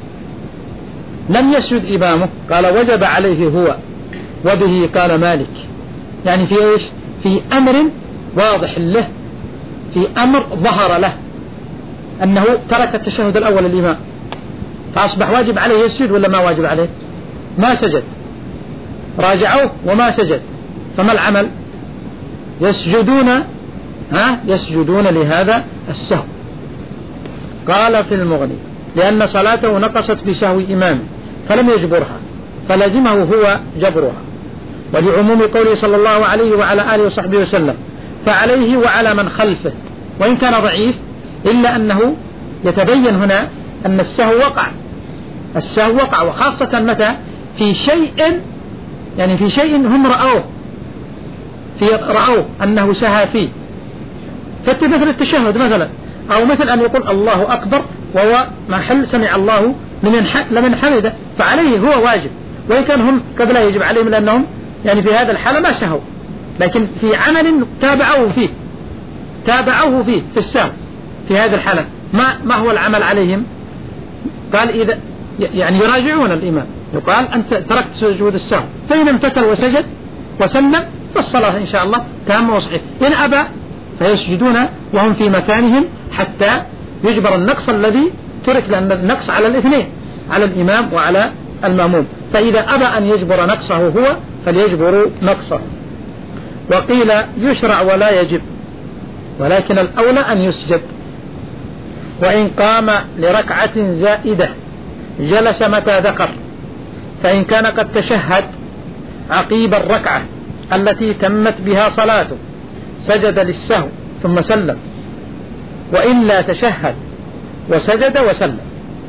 لم يسجد إمامه قال وجب عليه هو، وبه قال مالك. يعني في إيش؟ في أمر واضح له، في أمر ظهر له أنه ترك التشهد الأول الإمام، فأصبح واجب عليه يسجد ولا ما واجب عليه؟ ما سجد، راجعوه وما سجد، فما العمل؟ يسجدون ها يسجدون لهذا السهو. قال في المغني لأن صلاته نقصت بسهو إمامه فلم يجبرها، فلزمه هو جبرها. ولعموم قوله صلى الله عليه وعلى آله وصحبه وسلم فعليه وعلى من خلفه، وإن كان ضعيف إلا أنه يتبين هنا أن السهو وقع، السهو وقع، وخاصة متى؟ في شيء يعني في شيء هم رأوه في رأوه أنه سهى فيه، فمثل التشهد مثلا، أو مثل أن يقول الله أكبر وهو محل سمع الله لمن حمده، فعليه هو واجب، وإن كان هم قد لا يجب عليهم لأنهم يعني في هذا الحالة ما سهوا، لكن في عمل تابعوه فيه تابعوه فيه في السهو في هذه الحالة ما ما هو العمل عليهم؟ قال إذا يعني يراجعون الإمام، يقال أنت تركت سجود السهو، فإن امتثل وسجد وسلم فالصلاة إن شاء الله تامة وصحيحة. إن أبى فيسجدون وهم في مكانهم حتى يجبر النقص الذي ترك، لأن النقص على الاثنين، على الإمام وعلى المأموم، فإذا أبى أن يجبر نقصه هو فليجبر نقصه. وقيل يشرع ولا يجب، ولكن الأولى أن يسجد. وإن قام لركعة زائدة جلس متى ذكر، فإن كان قد تشهد عقيب الركعة التي تمت بها صلاته سجد للسهو ثم سلم، وإلا تشهد وسجد وسلم.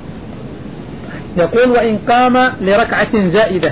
يقول وإن قام لركعة زائدة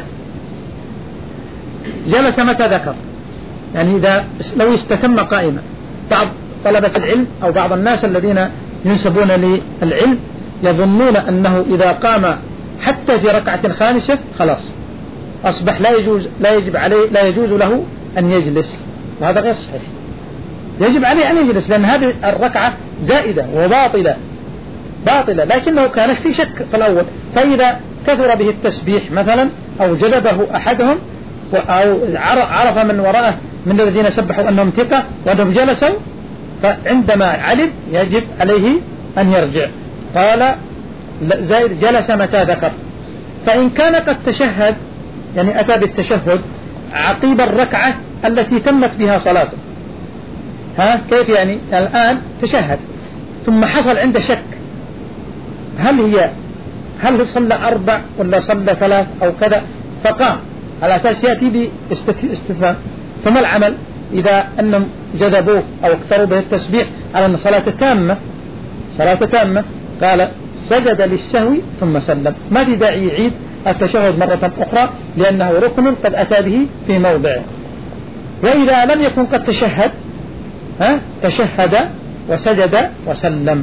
جلس متى ذكر، يعني إذا لو استتم قائما. بعض طلبة العلم أو بعض الناس الذين ينسبون للعلم يظنون أنه إذا قام حتى في ركعة خامسة خلاص أصبح لا يجوز لا يجب عليه لا يجوز له أن يجلس، وهذا غير صحيح. يجب عليه أن يجلس لأن هذه الركعة زائدة وباطلة باطلة، لكنه كان في شك في الأول، فإذا كثر به التسبيح مثلا أو جلبه أحدهم أو عرف من وراءه من الذين سبحوا أنهم ثقة وأنهم جلسوا، فعندما علم يجب عليه أن يرجع. قال زائد جلس متى ذكر. فإن كان قد تشهد يعني أتى بالتشهد عقيب الركعة التي تمت بها صلاته، ها كيف يعني؟ الآن تشهد ثم حصل عنده شك هل هي هل صلى أربع ولا صلى ثلاث أو كذا، فقام على أساس يأتي باستفهام، فما العمل إذا أنهم جذبوه أو اقتروا به التسبيح على أن صلاة تامة صلاة تامة؟ قال سجد للسهو ثم سلم، ما في داعي يعيد التشهد مرة أخرى لأنه ركن قد أتى به في موضعه. وإذا لم يكن قد تشهد ها تشهد وسجد وسلم.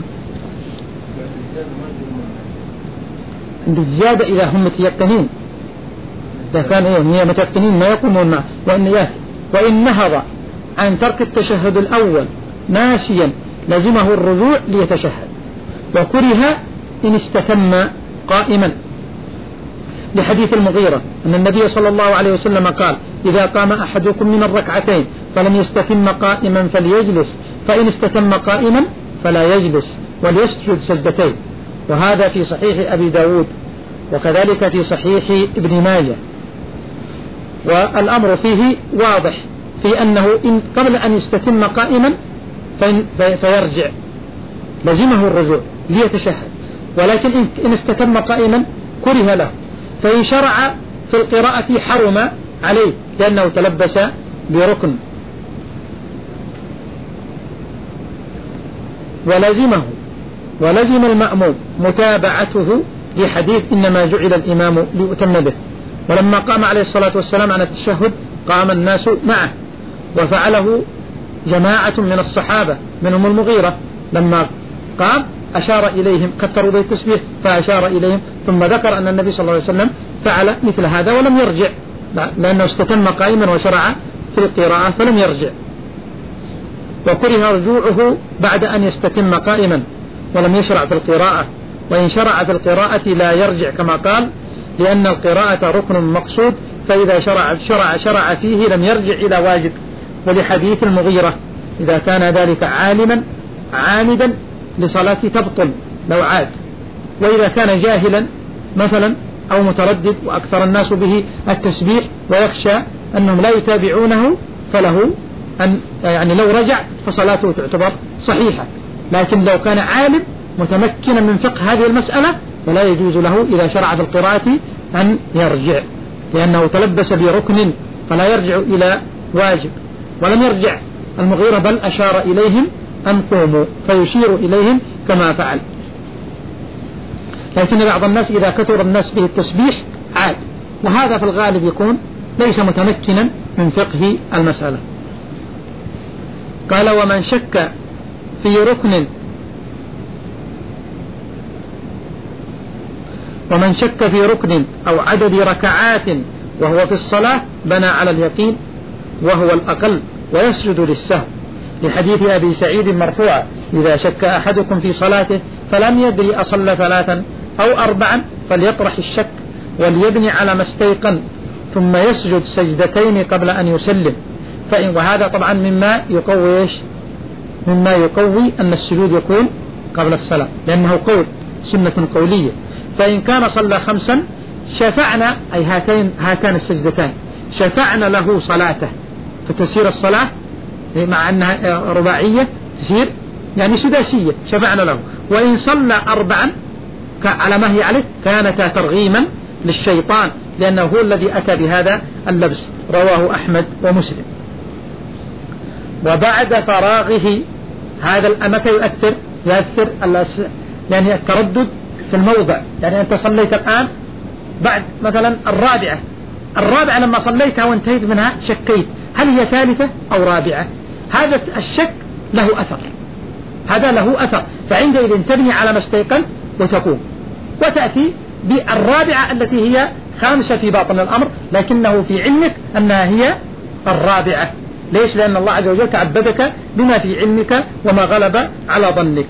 بالزيادة إذا هم متيقنين، إذا كان إيه هي متيقنين ما يقومون معه. وإن ياه وإن نهض عن ترك التشهد الأول ناسيا لزمه الرجوع ليتشهد، وكره إن استتم قائما، لحديث المغيرة أن النبي صلى الله عليه وسلم قال إذا قام أحدكم من الركعتين فلم يستتم قائما فليجلس، فإن استتم قائما فلا يجلس وليسجد سجدتين. وهذا في صحيح أبي داود وكذلك في صحيح ابن ماجه. والأمر فيه واضح في أنه إن قبل أن يستتم قائما فيرجع لزمه الرجوع ليتشهد، ولكن إن استتم قائما كره له، فإن شرع في القراءة حرم عليه لأنه تلبس بركن، ولزمه ولزم المأموم متابعته لحديث إنما جعل الإمام ليؤتم به. ولما قام عليه الصلاة والسلام عن التشهد قام الناس معه، وفعله جماعة من الصحابة منهم المغيرة، لما قام أشار إليهم، كثروا بالتسبيح فأشار إليهم، ثم ذكر أن النبي صلى الله عليه وسلم فعل مثل هذا ولم يرجع، لأنه استتم قائما وشرع في القراءة فلم يرجع. وكره رجوعه بعد أن يستتم قائما ولم يشرع في القراءة، وإن شرع في القراءة لا يرجع كما قال، لأن القراءة ركن مقصود، فإذا شرع شرع شرع فيه لم يرجع إلى واجب. ولحديث المغيرة إذا كان ذلك عالما عامدا لصلاة تبطل لو عاد، وإذا كان جاهلا مثلا أو متردد وأكثر الناس به التسبيح ويخشى أنهم لا يتابعونه فله أن يعني لو رجع فصلاته تعتبر صحيحة. لكن لو كان عالم متمكنا من فقه هذه المسألة فلا يجوز له إذا شرع في القراءة أن يرجع، لأنه تلبس بركن فلا يرجع إلى واجب. ولم يرجع المغيرة بل أشار إليهم أن قوموا، فيشير إليهم كما فعل. لكن بعض الناس إذا كثر الناس به التسبيح عاد، وهذا في الغالب يكون ليس متمكنا من فقه المسألة. قال ومن شك في ركن ومن شك في ركن أو عدد ركعات وهو في الصلاة بنى على اليقين وهو الأقل ويسجد للسهو، لحديث أبي سعيد مرفوعا إذا شك أحدكم في صلاته فلم يدري أصلى ثلاثا أو أربعا فليطرح الشك وليبني على ما استيقن ثم يسجد سجدتين قبل أن يسلم. فإن وهذا طبعا مما يقوي مما يقوي أن السجود يكون قبل الصلاة، لأنه قول سنة قولية. فإن كان صلى خمسا شفعنا أي هاتين هاتان السجدتان شفعنا له صلاته، فتسير الصلاة مع أنها رباعية تسير يعني سداسية شفعنا له. وإن صلى أربعا على ما هي عليه كانتا ترغيما للشيطان، لأنه هو الذي أتى بهذا اللبس، رواه أحمد ومسلم. وبعد فراغه هذا الأمة يؤثر يؤثر يعني التردد في الموضع، يعني أنت صليت الآن بعد مثلا الرابعة الرابعة لما صليتها وانتهيت منها شكيت هل هي ثالثة أو رابعة، هذا الشك له أثر، هذا له أثر، فعندئذ تبني على ما استيقنت وتقوم وتأتي بالرابعة التي هي خامسة في باطن الأمر، لكنه في علمك أنها هي الرابعة. ليش؟ لأن الله عز وجل تعبدك بما في علمك وما غلب على ظنك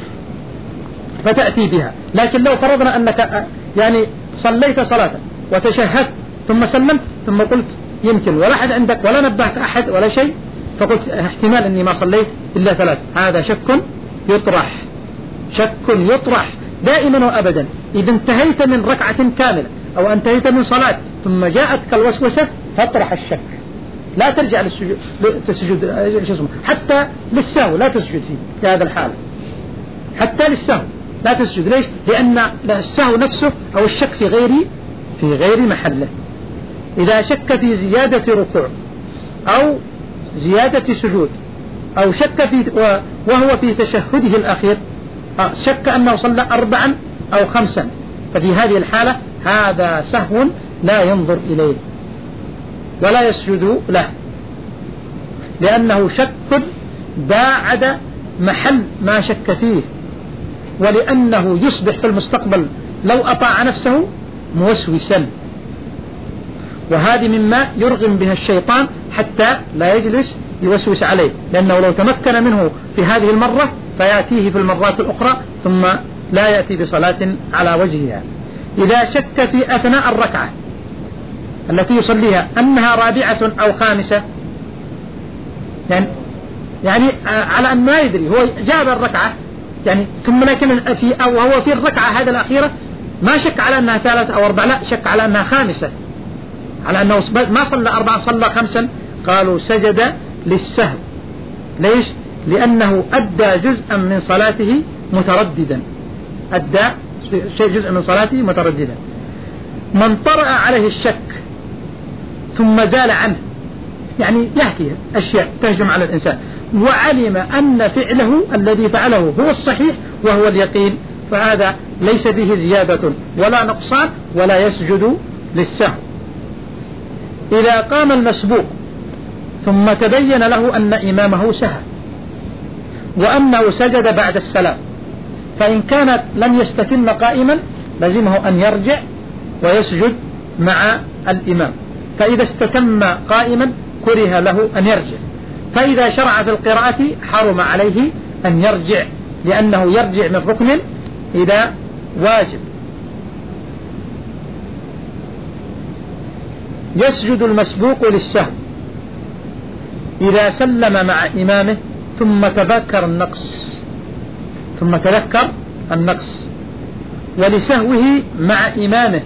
فتأتي بها. لكن لو فرضنا أنك يعني صليت صلاة وتشهدت ثم سلمت ثم قلت يمكن ولا أحد عندك ولا نبهت أحد ولا شيء، فقلت احتمال أني ما صليت إلا ثلاث، هذا شك يطرح، شك يطرح دائما وأبدا. إذا انتهيت من ركعة كاملة أو انتهيت من صلاة ثم جاءتك الوسوسة فاطرح الشك، لا ترجع للسجود تسجد حتى للسهو لا تسجد فيه في هذا الحال، حتى للسهو لا تسجد. ليش؟ لأن السهو نفسه أو الشك في غير في غير محله. إذا شك في زيادة ركوع أو زيادة سجود أو شك في وهو في تشهده الأخير شك أنه صلى أربعا أو خمسا، ففي هذه الحالة هذا سهو لا ينظر إليه ولا يسجد له، لأنه شك باعد محل ما شك فيه، ولأنه يصبح في المستقبل لو أطاع نفسه موسوسا، وهذه مما يرغم بها الشيطان حتى لا يجلس يوسوس عليه، لأنه لو تمكن منه في هذه المرة فيأتيه في المرات الأخرى ثم لا يأتي بصلاة على وجهها. إذا شك في أثناء الركعة التي يصليها أنها رابعة أو خامسة، يعني, يعني على أن ما يدري، هو جاب الركعة يعني ثم لكن في وهو في الركعة هذه الأخيرة ما شك على أنها ثالثة أو أربعة، لا شك على أنها خامسة، على أنه ما صلى أربعة صلى خمسا. قالوا سجد للسهو. ليش؟ لأنه أدى جزءا من صلاته مترددا، أدى شيء جزء من صلاته مترددا. من طرأ عليه الشك ثم زال عنه، يعني يحكي أشياء تهجم على الإنسان، وعلم أن فعله الذي فعله هو الصحيح وهو اليقين، فهذا ليس به زيادة ولا نقصان ولا يسجد للسهو. إذا قام المسبوق ثم تبين له أن إمامه سهى وأنه سجد بعد السلام، فإن كانت لم يستتم قائما لزمه أن يرجع ويسجد مع الإمام، فإذا استتم قائما كره له أن يرجع، فإذا شرع في القراءة حرم عليه أن يرجع، لأنه يرجع من ركن إلى واجب. يسجد المسبوق للسهو إذا سلم مع إمامه ثم تذكر النقص ثم تذكر النقص ولسهوه مع إمامه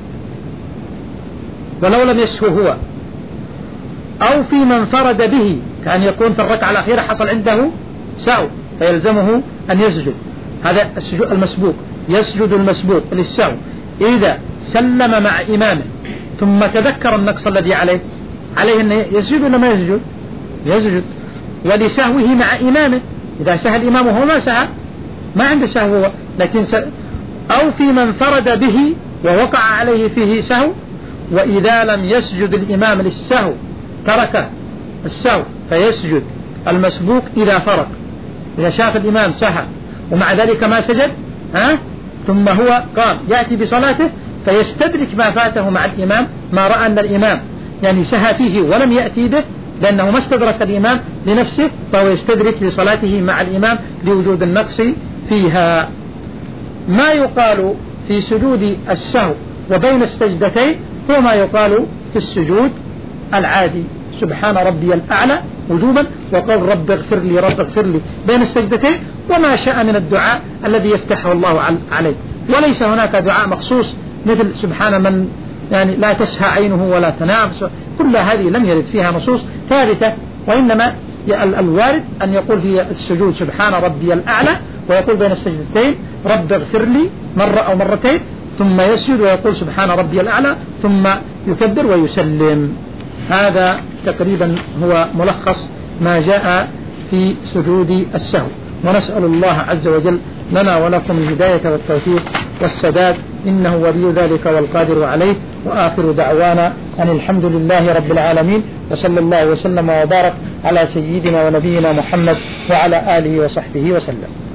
ولو لم يسهو هو، أو في من انفرد به، كان يكون في الركعة الأخيرة حصل عنده سهو فيلزمه أن يسجد. هذا المسبوق، يسجد المسبوق للسهو إذا سلم مع إمامه ثم تذكر النقص الذي عليه، عليه أن يسجد ولا ما يسجد؟ يسجد. ولسهوه مع إمامه، إذا سهى الإمام وهو ما سهى ما عنده سهو هو، لكن س... أو في من انفرد به ووقع عليه فيه سهو، وإذا لم يسجد الإمام للسهو ترك السهو فيسجد المسبوق إذا فرق، إذا شاف الإمام سهى ومع ذلك ما سجد ها ثم هو قام يأتي بصلاته فيستدرك ما فاته مع الإمام، ما رأى أن الإمام يعني سهى فيه ولم يأتي به لأنه ما استدرك الإمام لنفسه، فهو يستدرك لصلاته مع الإمام لوجود النقص فيها. ما يقال في سجود السهو وبين السجدتين هو ما يقال في السجود العادي، سبحان ربي الأعلى وجوبا، وقال رب اغفر لي رب اغفر لي بين السجدتين، وما شاء من الدعاء الذي يفتحه الله عليه. وليس هناك دعاء مخصوص مثل سبحان من يعني لا تسهى عينه ولا تنام، كل هذه لم يرد فيها نصوص ثابتة، وإنما الوارد أن يقول في السجود سبحان ربي الأعلى، ويقول بين السجدتين رب اغفر لي مرة أو مرتين، ثم يسجد ويقول سبحان ربي الأعلى ثم يكبر ويسلم. هذا تقريبا هو ملخص ما جاء في سجود السهو، ونسأل الله عز وجل لنا ولكم الهداية والتوفيق والسداد، إنه ولي ذلك والقادر عليه. وآخر دعوانا أن الحمد لله رب العالمين، وصلى الله وسلم وبارك على سيدنا ونبينا محمد وعلى آله وصحبه وسلم.